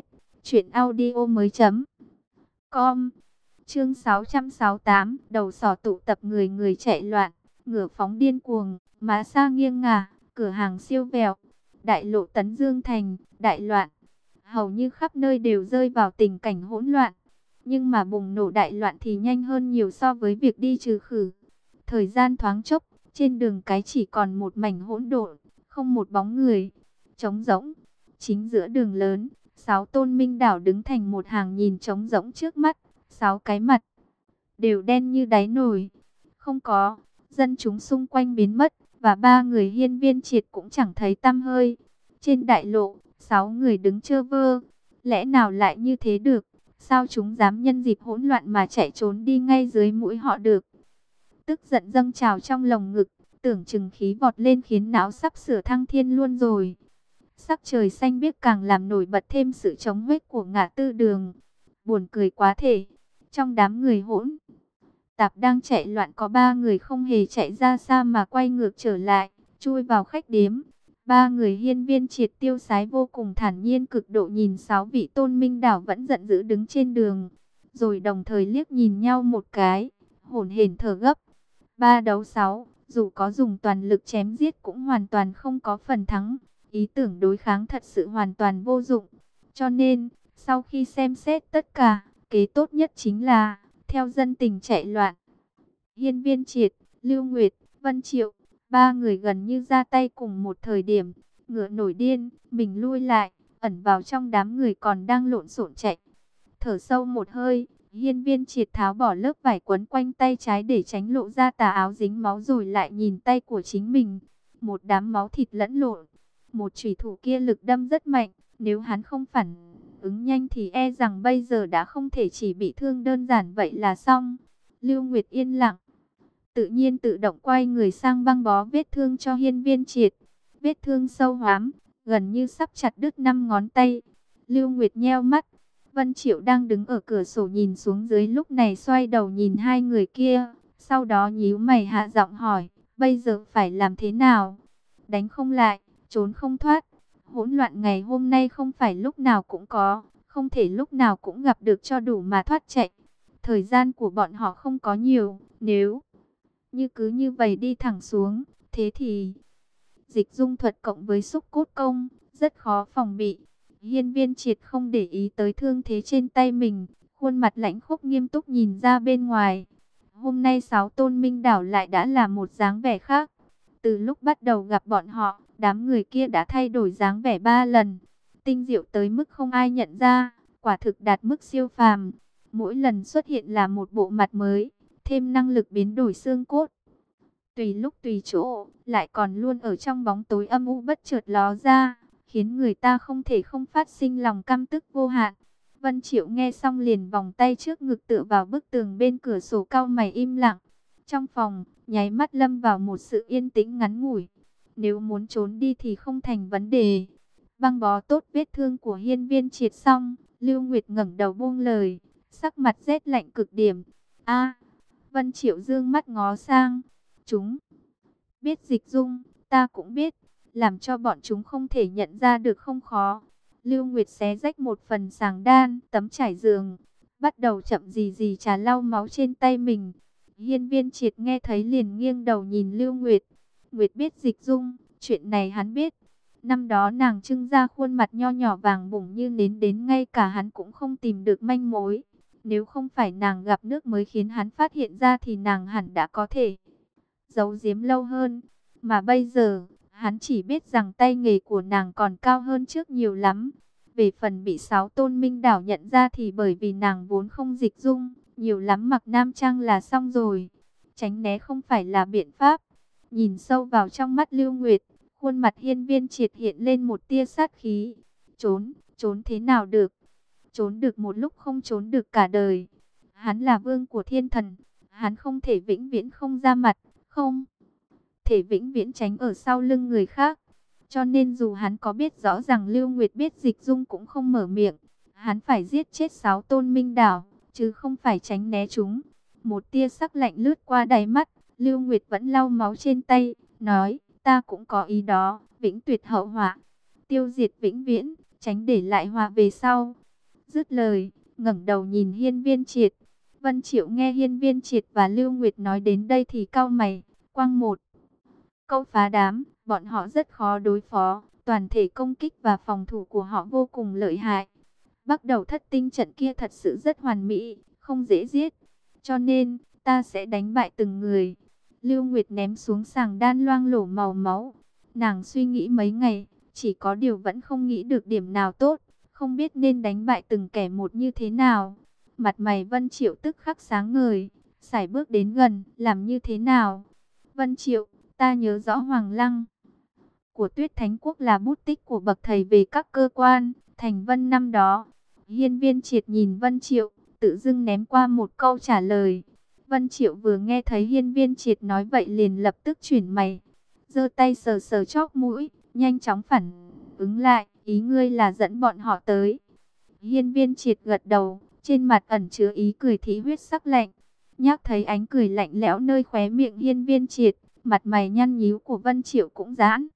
truyệnaudiomoi.com. Chương 668, đầu sỏ tụ tập người người chạy loạn, ngựa phóng điên cuồng, má xa nghiêng ngả, cửa hàng siêu vẹo, đại lộ Tấn Dương Thành, đại loạn. Hầu như khắp nơi đều rơi vào tình cảnh hỗn loạn. Nhưng mà bùng nổ đại loạn thì nhanh hơn nhiều so với việc đi trừ khử. Thời gian thoáng chốc, trên đường cái chỉ còn một mảnh hỗn độn, không một bóng người, trống rỗng. Chính giữa đường lớn, 6 tôn minh đảo đứng thành một hàng nhìn trống rỗng trước mắt, 6 cái mặt đều đen như đáy nồi. Không có, dân chúng xung quanh biến mất, và 3 người Hiên Viên Triệt cũng chẳng thấy tăm hơi. Trên đại lộ, 6 người đứng chơ vơ, lẽ nào lại như thế được? Sao chúng dám nhân dịp hỗn loạn mà chạy trốn đi ngay dưới mũi họ được? Tức giận dâng trào trong lồng ngực, tưởng chừng khí vọt lên khiến não sắp sửa thăng thiên luôn rồi. Sắc trời xanh biếc càng làm nổi bật thêm sự trống huếch của ngã tư đường. Buồn cười quá thể. Trong đám người hỗn tạp đang chạy loạn có 3 người không hề chạy ra xa mà quay ngược trở lại, chui vào khách điếm. 3 người Hiên Viên Triệt tiêu sái vô cùng thản nhiên cực độ nhìn 6 vị Tôn Minh Đảo vẫn giận dữ đứng trên đường, rồi đồng thời liếc nhìn nhau một cái, hổn hển thở gấp. 3 đấu 6, dù có dùng toàn lực chém giết cũng hoàn toàn không có phần thắng, ý tưởng đối kháng thật sự hoàn toàn vô dụng. Cho nên, sau khi xem xét tất cả, kế tốt nhất chính là theo dân tình chạy loạn. Hiên Viên Triệt, Lưu Nguyệt, Vân Triệu, 3 người gần như ra tay cùng một thời điểm, ngựa nổi điên, mình lui lại, ẩn vào trong đám người còn đang lộn xộn chạy. Thở sâu một hơi, Hiên Viên Triệt tháo bỏ lớp vải quấn quanh tay trái để tránh lộ ra tà áo dính máu, rồi lại nhìn tay của chính mình. Một đám máu thịt lẫn lộn, một chủy thủ kia lực đâm rất mạnh, nếu hắn không phản ứng nhanh thì e rằng bây giờ đã không thể chỉ bị thương đơn giản vậy là xong. Lưu Nguyệt yên lặng, tự nhiên tự động quay người sang băng bó vết thương cho Hiên Viên Triệt. Vết thương sâu hoắm, gần như sắp chặt đứt 5 ngón tay. Lưu Nguyệt nheo mắt. Vân Triệu đang đứng ở cửa sổ nhìn xuống dưới lúc này xoay đầu nhìn 2 người kia. Sau đó nhíu mày hạ giọng hỏi, bây giờ phải làm thế nào? Đánh không lại, trốn không thoát. Hỗn loạn ngày hôm nay không phải lúc nào cũng có, không thể lúc nào cũng gặp được cho đủ mà thoát chạy. Thời gian của bọn họ không có nhiều, nếu như cứ như vậy đi thẳng xuống, thế thì dịch dung thuật cộng với xúc cốt công, rất khó phòng bị. Hiên Viên Triệt không để ý tới thương thế trên tay mình, khuôn mặt lãnh khốc nghiêm túc nhìn ra bên ngoài. Hôm nay 6 Tôn Minh Đảo lại đã là một dáng vẻ khác. Từ lúc bắt đầu gặp bọn họ, đám người kia đã thay đổi dáng vẻ 3 lần. Tinh diệu tới mức không ai nhận ra, quả thực đạt mức siêu phàm. Mỗi lần xuất hiện là một bộ mặt mới, thêm năng lực biến đổi xương cốt. Tùy lúc tùy chỗ, lại còn luôn ở trong bóng tối âm u bất chợt ló ra, khiến người ta không thể không phát sinh lòng căm tức vô hạn. Vân Triệu nghe xong liền vòng tay trước ngực tựa vào bức tường bên cửa sổ, cau mày im lặng. Trong phòng, nháy mắt lâm vào một sự yên tĩnh ngắn ngủi. Nếu muốn trốn đi thì không thành vấn đề. Băng bó tốt vết thương của Hiên Viên Triệt xong, Lưu Nguyệt ngẩng đầu buông lời, sắc mặt rét lạnh cực điểm. A, Vân Triệu dương mắt ngó sang. Chúng biết dịch dung, ta cũng biết, làm cho bọn chúng không thể nhận ra được không khó. Lưu Nguyệt xé rách một phần sàng đan, tấm trải giường, bắt đầu chậm gì gì trà lau máu trên tay mình. Hiên Viên Triệt nghe thấy liền nghiêng đầu nhìn Lưu Nguyệt. Nguyệt biết dịch dung, chuyện này hắn biết. Năm đó nàng trưng ra khuôn mặt nho nhỏ vàng bủng như nến đến ngay cả hắn cũng không tìm được manh mối. Nếu không phải nàng gặp nước mới khiến hắn phát hiện ra thì nàng hẳn đã có thể giấu giếm lâu hơn. Mà bây giờ, hắn chỉ biết rằng tay nghề của nàng còn cao hơn trước nhiều lắm. Về phần bị 6 Tôn Minh Đảo nhận ra thì bởi vì nàng vốn không dịch dung, nhiều lắm mặc nam trang là xong rồi. Tránh né không phải là biện pháp. Nhìn sâu vào trong mắt Lưu Nguyệt, khuôn mặt Hiên Viên Triệt hiện lên một tia sát khí. Trốn thế nào được? Trốn được một lúc, không trốn được cả đời. Hắn là vương của thiên thần, hắn không thể vĩnh viễn không ra mặt, không thể vĩnh viễn tránh ở sau lưng người khác. Cho nên dù hắn có biết rõ rằng Lưu Nguyệt biết dịch dung cũng không mở miệng. Hắn phải giết chết 6 Tôn Minh Đảo, chứ không phải tránh né chúng. Một tia sắc lạnh lướt qua đáy mắt, Lưu Nguyệt vẫn lau máu trên tay, nói, ta cũng có ý đó, vĩnh tuyệt hậu họa, tiêu diệt vĩnh viễn, tránh để lại họa về sau. Dứt lời, ngẩng đầu nhìn Hiên Viên Triệt. Vân Triệu nghe Hiên Viên Triệt và Lưu Nguyệt nói đến đây thì cau mày, quăng một câu phá đám, bọn họ rất khó đối phó, toàn thể công kích và phòng thủ của họ vô cùng lợi hại. Bắt đầu thất tinh trận kia thật sự rất hoàn mỹ, không dễ giết, cho nên ta sẽ đánh bại từng người. Lưu Nguyệt ném xuống sàng đan loang lổ màu máu. Nàng suy nghĩ mấy ngày, chỉ có điều vẫn không nghĩ được điểm nào tốt, không biết nên đánh bại từng kẻ một như thế nào. Mặt mày Vân Triệu tức khắc sáng ngời, sải bước đến gần, làm như thế nào? Vân Triệu, ta nhớ rõ Hoàng Lăng của Tuyết Thánh Quốc là bút tích của bậc thầy về các cơ quan, thành vân năm đó. Hiên Viên Triệt nhìn Vân Triệu, tự dưng ném qua một câu trả lời. Vân Triệu vừa nghe thấy Hiên Viên Triệt nói vậy liền lập tức chuyển mày, giơ tay sờ sờ chóp mũi, nhanh chóng phản ứng lại, ý ngươi là dẫn bọn họ tới. Hiên Viên Triệt gật đầu, trên mặt ẩn chứa ý cười thị huyết sắc lạnh. Nhắc thấy ánh cười lạnh lẽo nơi khóe miệng Hiên Viên Triệt, mặt mày nhăn nhíu của Vân Triệu cũng giãn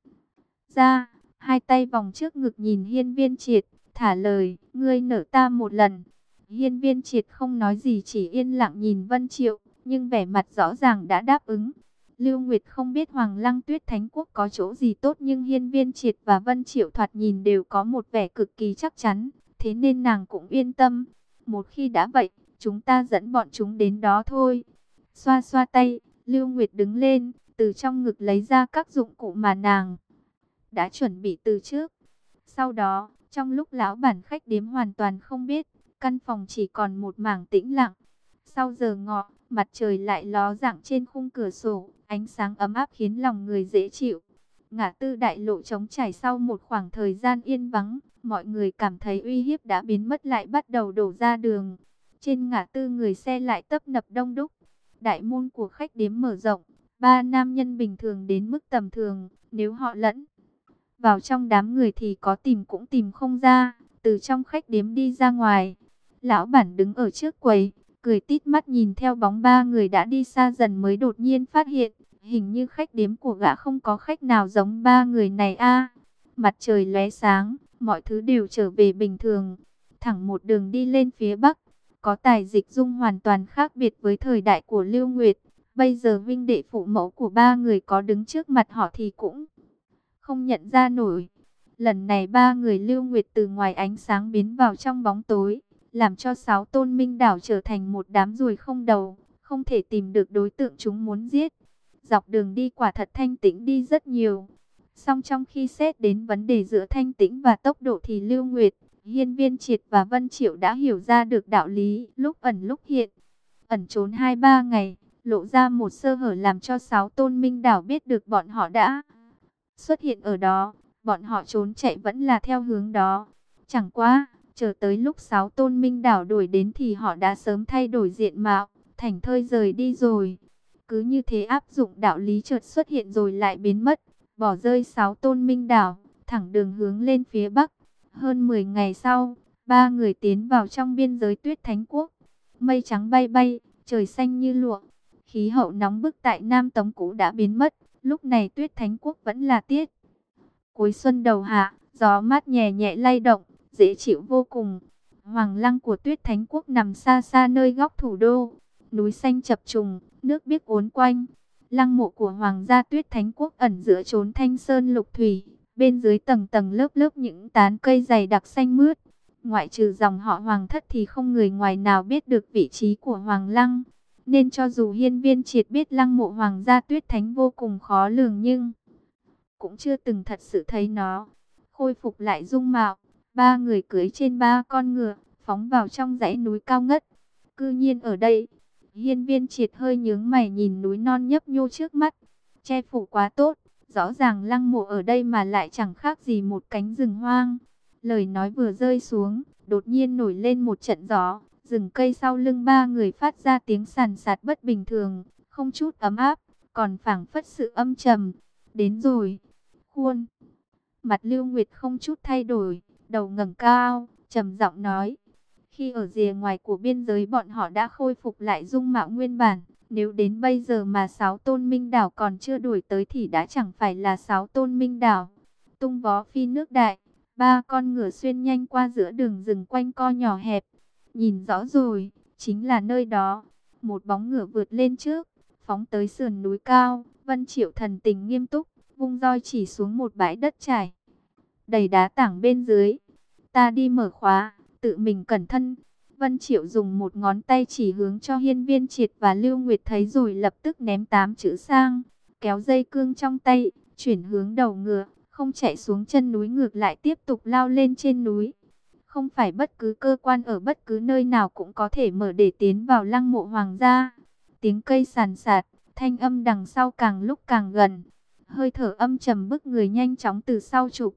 ra, hai tay vòng trước ngực nhìn Hiên Viên Triệt, thả lời, ngươi nợ ta một lần. Hiên Viên Triệt không nói gì, chỉ yên lặng nhìn Vân Triệu, nhưng vẻ mặt rõ ràng đã đáp ứng. Lưu Nguyệt không biết Hoàng Lăng Tuyết Thánh Quốc có chỗ gì tốt, nhưng Hiên Viên Triệt và Vân Triệu thoạt nhìn đều có một vẻ cực kỳ chắc chắn, thế nên nàng cũng yên tâm. Một khi đã vậy, chúng ta dẫn bọn chúng đến đó thôi. Xoa xoa tay, Lưu Nguyệt đứng lên, từ trong ngực lấy ra các dụng cụ mà nàng đã chuẩn bị từ trước. Sau đó, trong lúc lão bản khách điếm hoàn toàn không biết, căn phòng chỉ còn một mảng tĩnh lặng. Sau giờ ngọ, mặt trời lại ló dạng trên khung cửa sổ, ánh sáng ấm áp khiến lòng người dễ chịu. Ngã tư đại lộ trống trải sau một khoảng thời gian yên vắng, mọi người cảm thấy uy hiếp đã biến mất lại bắt đầu đổ ra đường. Trên ngã tư người xe lại tấp nập đông đúc. Đại môn của khách điếm mở rộng, ba nam nhân bình thường đến mức tầm thường, nếu họ lẫn vào trong đám người thì có tìm cũng tìm không ra. Từ trong khách điếm đi ra ngoài, lão bản đứng ở trước quầy, cười tít mắt nhìn theo bóng ba người đã đi xa dần, mới đột nhiên phát hiện, hình như khách điếm của gã không có khách nào giống ba người này a. Mặt trời lóe sáng, mọi thứ đều trở về bình thường. Thẳng một đường đi lên phía bắc, có tài dịch dung hoàn toàn khác biệt với thời đại của Lưu Nguyệt. Bây giờ vinh đệ phụ mẫu của ba người có đứng trước mặt họ thì cũng không nhận ra nổi. Lần này ba người Lưu Nguyệt từ ngoài ánh sáng biến vào trong bóng tối, làm cho 6 tôn minh đảo trở thành một đám ruồi không đầu, không thể tìm được đối tượng chúng muốn giết. Dọc đường đi quả thật thanh tĩnh đi rất nhiều. Song trong khi xét đến vấn đề giữa thanh tĩnh và tốc độ thì Lưu Nguyệt, Hiên Viên Triệt và Vân Triệu đã hiểu ra được đạo lý lúc ẩn lúc hiện. Ẩn trốn 2-3 ngày, lộ ra một sơ hở làm cho 6 tôn minh đảo biết được bọn họ đã xuất hiện ở đó. Bọn họ trốn chạy vẫn là theo hướng đó. Chẳng qua, chờ tới lúc 6 tôn minh đảo đuổi đến thì họ đã sớm thay đổi diện mạo, thảnh thơi rời đi rồi. Cứ như thế áp dụng đạo lý chợt xuất hiện rồi lại biến mất, bỏ rơi 6 tôn minh đảo, thẳng đường hướng lên phía bắc. Hơn 10 ngày sau, ba người tiến vào trong biên giới Tuyết Thánh Quốc. Mây trắng bay bay, trời xanh như lụa. Khí hậu nóng bức tại Nam Tống cũ đã biến mất, lúc này Tuyết Thánh Quốc vẫn là tiết cuối xuân đầu hạ, gió mát nhẹ nhẹ lay động, dễ chịu vô cùng. Hoàng lăng của Tuyết Thánh Quốc nằm xa xa nơi góc thủ đô, núi xanh chập trùng, nước biếc uốn quanh. Lăng mộ của Hoàng gia Tuyết Thánh Quốc ẩn giữa chốn thanh sơn lục thủy, bên dưới tầng tầng lớp lớp những tán cây dày đặc xanh mướt. Ngoại trừ dòng họ Hoàng thất thì không người ngoài nào biết được vị trí của Hoàng lăng. Nên cho dù Hiên Viên Triệt biết lăng mộ Hoàng gia Tuyết Thánh vô cùng khó lường, nhưng cũng chưa từng thật sự thấy nó. Khôi phục lại dung mạo, ba người cưỡi trên 3 con ngựa, phóng vào trong dãy núi cao ngất. Cư nhiên ở đây, Hiên Viên Triệt hơi nhướng mày nhìn núi non nhấp nhô trước mắt. Che phủ quá tốt, rõ ràng lăng mộ ở đây mà lại chẳng khác gì một cánh rừng hoang. Lời nói vừa rơi xuống, đột nhiên nổi lên một trận gió, rừng cây sau lưng ba người phát ra tiếng sàn sạt bất bình thường, không chút ấm áp, còn phảng phất sự âm trầm. Đến rồi. Khuôn mặt Lưu Nguyệt không chút thay đổi, đầu ngẩng cao, trầm giọng nói. Khi ở rìa ngoài của biên giới bọn họ đã khôi phục lại dung mạo nguyên bản. Nếu đến bây giờ mà 6 tôn minh đảo còn chưa đuổi tới thì đã chẳng phải là 6 tôn minh đảo. Tung vó phi nước đại, 3 con ngựa xuyên nhanh qua giữa đường rừng quanh co nhỏ hẹp. Nhìn rõ rồi, chính là nơi đó. Một bóng ngựa vượt lên trước, phóng tới sườn núi cao. Vân Triệu thần tình nghiêm túc, vung roi chỉ xuống một bãi đất trải đầy đá tảng bên dưới. Ta đi mở khóa, tự mình cẩn thân. Vân Triệu dùng một ngón tay chỉ hướng cho Hiên Viên Triệt và Lưu Nguyệt thấy, rồi lập tức ném 8 chữ sang, kéo dây cương trong tay, chuyển hướng đầu ngựa, không chạy xuống chân núi, ngược lại tiếp tục lao lên trên núi. Không phải bất cứ cơ quan ở bất cứ nơi nào cũng có thể mở để tiến vào lăng mộ Hoàng gia. Tiếng cây sàn sạt, thanh âm đằng sau càng lúc càng gần. Hơi thở âm trầm bức người nhanh chóng từ sau chụp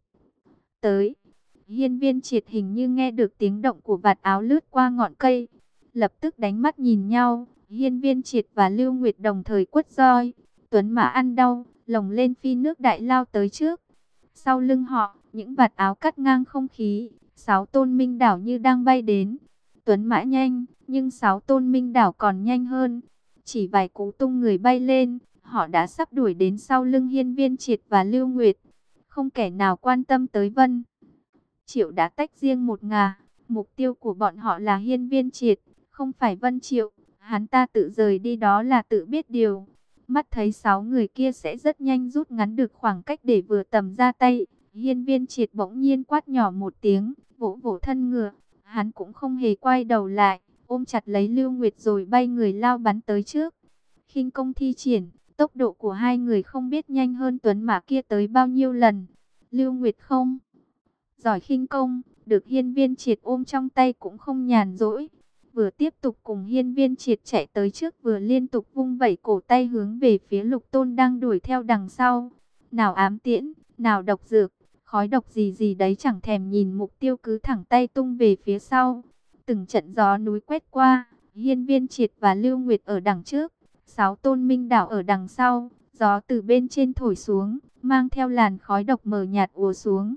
tới. Hiên Viên Triệt hình như nghe được tiếng động của vạt áo lướt qua ngọn cây, lập tức đánh mắt nhìn nhau. Hiên Viên Triệt và Lưu Nguyệt đồng thời quất roi. Tuấn mã ăn đau, lồng lên phi nước đại lao tới trước. Sau lưng họ, những vạt áo cắt ngang không khí, 6 tôn minh đảo như đang bay đến. Tuấn Mã nhanh, nhưng 6 tôn minh đảo còn nhanh hơn. Chỉ vài cú tung người bay lên, họ đã sắp đuổi đến sau lưng Hiên Viên Triệt và Lưu Nguyệt. Không kẻ nào quan tâm tới Vân Triệu đã tách riêng một ngả. Mục tiêu của bọn họ là Hiên Viên Triệt, không phải Vân Triệu. Hắn ta tự rời đi đó là tự biết điều. Mắt thấy 6 người kia sẽ rất nhanh rút ngắn được khoảng cách để vừa tầm ra tay. Hiên Viên Triệt bỗng nhiên quát nhỏ một tiếng, vỗ vỗ thân ngựa. Hắn cũng không hề quay đầu lại, ôm chặt lấy Lưu Nguyệt rồi bay người lao bắn tới trước. Khinh công thi triển, tốc độ của hai người không biết nhanh hơn Tuấn Mã kia tới bao nhiêu lần. Lưu Nguyệt không giỏi khinh công, được Hiên Viên Triệt ôm trong tay cũng không nhàn rỗi. Vừa tiếp tục cùng Hiên Viên Triệt chạy tới trước, vừa liên tục vung vẩy cổ tay hướng về phía Lục Tôn đang đuổi theo đằng sau. Nào ám tiễn, nào độc dược, khói độc gì gì đấy chẳng thèm nhìn mục tiêu, cứ thẳng tay tung về phía sau. Từng trận gió núi quét qua, Hiên Viên Triệt và Lưu Nguyệt ở đằng trước, 6 tôn minh đảo ở đằng sau. Gió từ bên trên thổi xuống, mang theo làn khói độc mờ nhạt ùa xuống.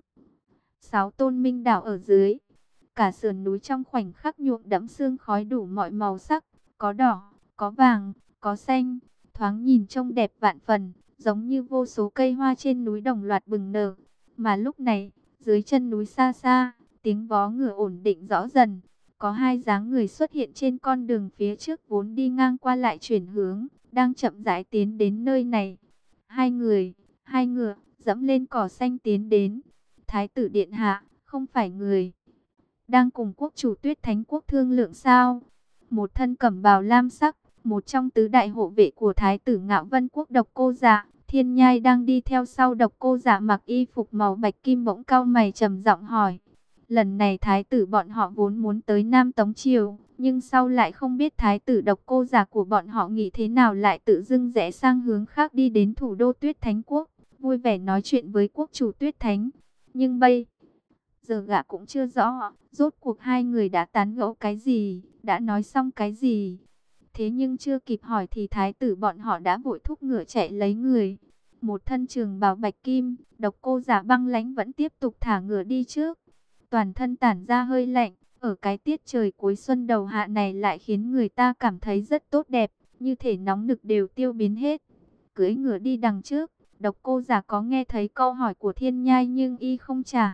6 tôn minh đảo ở dưới. Cả sườn núi trong khoảnh khắc nhuộm đẫm sương khói đủ mọi màu sắc, có đỏ, có vàng, có xanh, thoáng nhìn trông đẹp vạn phần, giống như vô số cây hoa trên núi đồng loạt bừng nở. Mà lúc này, dưới chân núi xa xa, tiếng vó ngựa ổn định rõ dần, có hai dáng người xuất hiện trên con đường phía trước vốn đi ngang qua lại chuyển hướng, đang chậm rãi tiến đến nơi này. Hai người, hai ngựa, dẫm lên cỏ xanh tiến đến. Thái tử điện hạ, không phải người đang cùng quốc chủ Tuyết Thánh Quốc thương lượng sao? Một thân cẩm bào lam sắc, một trong tứ đại hộ vệ của Thái tử Ngạo Vân Quốc Độc Cô Dạ, Thiên Nhai đang đi theo sau Độc Cô Dạ mặc y phục màu bạch kim bỗng cau mày trầm giọng hỏi. Lần này Thái tử bọn họ vốn muốn tới Nam Tống Triều, nhưng sau lại không biết Thái tử Độc Cô Dạ của bọn họ nghĩ thế nào lại tự dưng rẽ sang hướng khác đi đến thủ đô Tuyết Thánh Quốc, vui vẻ nói chuyện với quốc chủ Tuyết Thánh. Nhưng bây giờ gã cũng chưa rõ, rốt cuộc hai người đã tán gẫu cái gì, đã nói xong cái gì. Thế nhưng chưa kịp hỏi thì thái tử bọn họ đã vội thúc ngựa chạy lấy người. Một thân trường bào bạch kim, Độc Cô Dạ băng lãnh vẫn tiếp tục thả ngựa đi trước. Toàn thân tản ra hơi lạnh, ở cái tiết trời cuối xuân đầu hạ này lại khiến người ta cảm thấy rất tốt đẹp, như thể nóng nực đều tiêu biến hết. Cưỡi ngựa đi đằng trước, Độc Cô Dạ có nghe thấy câu hỏi của Thiên Nhai nhưng y không trả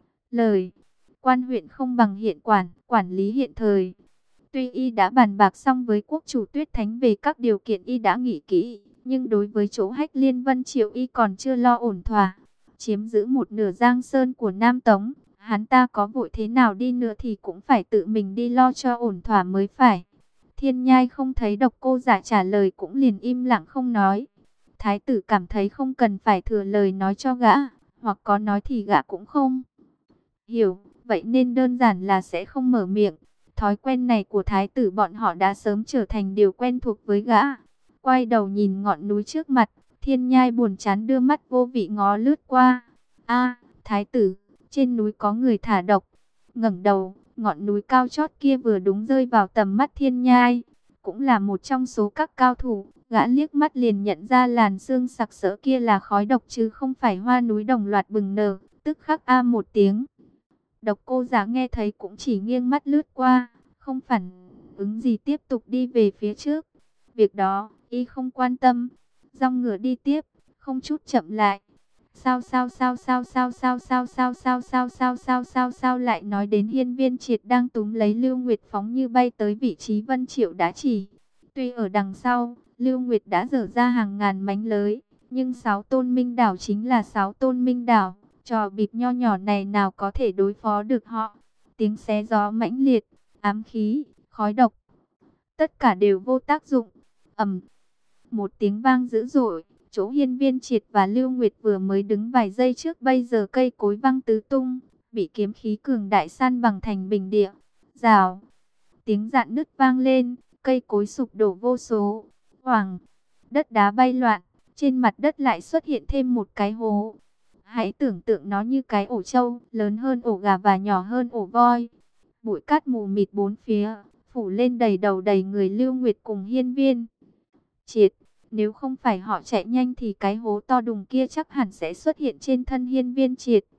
lời. Quan huyện không bằng hiện quản, quản lý hiện thời. Tuy y đã bàn bạc xong với quốc chủ Tuyết Thánh về các điều kiện y đã nghĩ kỹ, nhưng đối với chỗ Hách Liên Vân Triệu y còn chưa lo ổn thỏa. Chiếm giữ một nửa Giang Sơn của Nam Tống, hắn ta có vội thế nào đi nữa thì cũng phải tự mình đi lo cho ổn thỏa mới phải. Thiên Nhai không thấy Độc Cô Dạ trả lời cũng liền im lặng không nói. Thái tử cảm thấy không cần phải thừa lời nói cho gã, hoặc có nói thì gã cũng không hiểu, vậy nên đơn giản là sẽ không mở miệng. Thói quen này của thái tử bọn họ đã sớm trở thành điều quen thuộc với gã. Quay đầu nhìn ngọn núi trước mặt, Thiên Nhai buồn chán đưa mắt vô vị ngó lướt qua. A, thái tử, trên núi có người thả độc. Ngẩng đầu, ngọn núi cao chót kia vừa đúng rơi vào tầm mắt Thiên Nhai, cũng là một trong số các cao thủ. Gã liếc mắt liền nhận ra làn sương sặc sỡ kia là khói độc chứ không phải hoa núi đồng loạt bừng nở, tức khắc a một tiếng. Độc Cô Dạ nghe thấy cũng chỉ nghiêng mắt lướt qua, không phản ứng gì tiếp tục đi về phía trước. Việc đó, y không quan tâm. Dòng ngựa đi tiếp, không chút chậm lại. Sao lại nói đến Hiên Viên Triệt đang túm lấy Lưu Nguyệt phóng như bay tới vị trí Vân Triệu đã chỉ. Tuy ở đằng sau, Lưu Nguyệt đã dở ra hàng ngàn mánh lưới, nhưng 6 tôn minh đảo chính là 6 tôn minh đảo. Trò bịp nho nhỏ này nào có thể đối phó được họ. Tiếng xé gió mãnh liệt, ám khí, khói độc, tất cả đều vô tác dụng. Ầm, một tiếng vang dữ dội, chỗ Hiên Viên Triệt và Lưu Nguyệt vừa mới đứng vài giây trước bây giờ cây cối văng tứ tung, bị kiếm khí cường đại san bằng thành bình địa. Rào, tiếng rạn nứt vang lên, cây cối sụp đổ vô số. Hoàng, đất đá bay loạn, trên mặt đất lại xuất hiện thêm một cái hố. Hãy tưởng tượng nó như cái ổ trâu, lớn hơn ổ gà và nhỏ hơn ổ voi. Bụi cát mù mịt bốn phía, phủ lên đầy đầu đầy người Lưu Nguyệt cùng Hiên Viên Triệt. Nếu không phải họ chạy nhanh thì cái hố to đùng kia chắc hẳn sẽ xuất hiện trên thân Hiên Viên Triệt.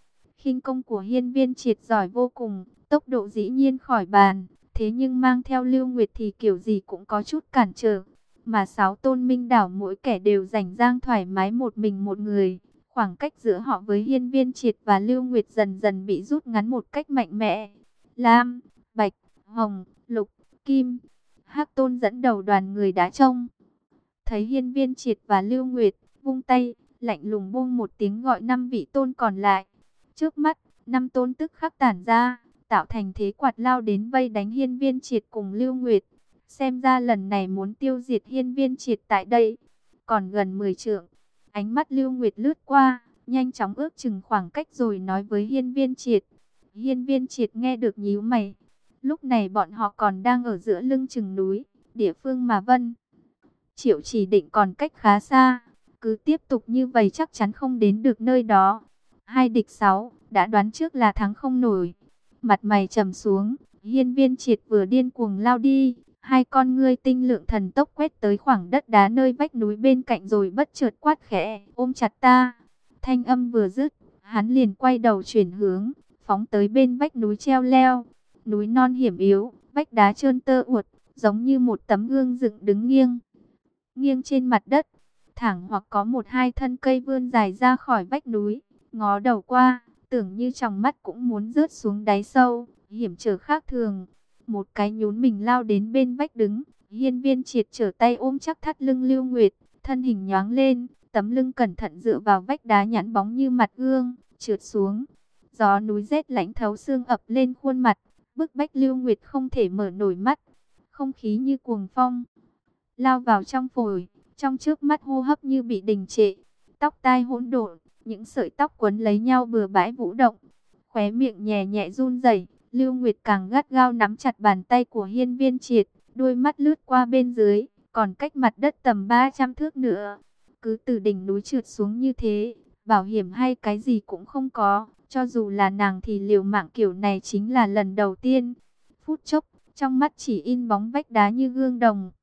Khinh công của Hiên Viên Triệt giỏi vô cùng, tốc độ dĩ nhiên khỏi bàn, thế nhưng mang theo Lưu Nguyệt thì kiểu gì cũng có chút cản trở. Mà 6 tôn minh đảo mỗi kẻ đều rảnh rang thoải mái một mình một người. Khoảng cách giữa họ với Hiên Viên Triệt và Lưu Nguyệt dần dần bị rút ngắn một cách mạnh mẽ. Lam, Bạch, Hồng, Lục, Kim, Hắc Tôn dẫn đầu đoàn người đá trông. Thấy Hiên Viên Triệt và Lưu Nguyệt, vung tay, lạnh lùng buông một tiếng gọi 5 vị tôn còn lại. Trước mắt, 5 tôn tức khắc tản ra, tạo thành thế quạt lao đến vây đánh Hiên Viên Triệt cùng Lưu Nguyệt. Xem ra lần này muốn tiêu diệt Hiên Viên Triệt tại đây. Còn gần 10 trượng, ánh mắt Lưu Nguyệt lướt qua, nhanh chóng ước chừng khoảng cách rồi nói với Hiên Viên Triệt. Hiên Viên Triệt nghe được nhíu mày. Lúc này bọn họ còn đang ở giữa lưng chừng núi, địa phương mà Vân Triệu chỉ định còn cách khá xa. Cứ tiếp tục như vậy chắc chắn không đến được nơi đó. 2 địch 6, đã đoán trước là thắng không nổi. Mặt mày trầm xuống, Hiên Viên Triệt vừa điên cuồng lao đi. Hai con ngươi tinh lượng thần tốc quét tới khoảng đất đá nơi vách núi bên cạnh rồi bất chợt quát khẽ, ôm chặt ta. Thanh âm vừa dứt, hắn liền quay đầu chuyển hướng, phóng tới bên vách núi treo leo. Núi non hiểm yếu, vách đá trơn tơ uột, giống như một tấm gương dựng đứng nghiêng. Nghiêng trên mặt đất, thẳng hoặc có 1-2 thân cây vươn dài ra khỏi vách núi. Ngó đầu qua, tưởng như tròng mắt cũng muốn rớt xuống đáy sâu, hiểm trở khác thường. Một cái nhún mình lao đến bên vách đứng, Hiên Viên Triệt trở tay ôm chắc thắt lưng Lưu Nguyệt, thân hình nhoáng lên, tấm lưng cẩn thận dựa vào vách đá nhẵn bóng như mặt gương, trượt xuống. Gió núi rét lạnh thấu xương ập lên khuôn mặt, bức bách Lưu Nguyệt không thể mở nổi mắt. Không khí như cuồng phong lao vào trong phổi, trong trước mắt hô hấp như bị đình trệ, tóc tai hỗn độn, những sợi tóc quấn lấy nhau bừa bãi vũ động, khóe miệng nhẹ nhẹ run rẩy. Lưu Nguyệt càng gắt gao nắm chặt bàn tay của Hiên Viên Triệt, đôi mắt lướt qua bên dưới, còn cách mặt đất tầm 300 thước nữa. Cứ từ đỉnh núi trượt xuống như thế, bảo hiểm hay cái gì cũng không có, cho dù là nàng thì liều mạng kiểu này chính là lần đầu tiên. Phút chốc, trong mắt chỉ in bóng vách đá như gương đồng.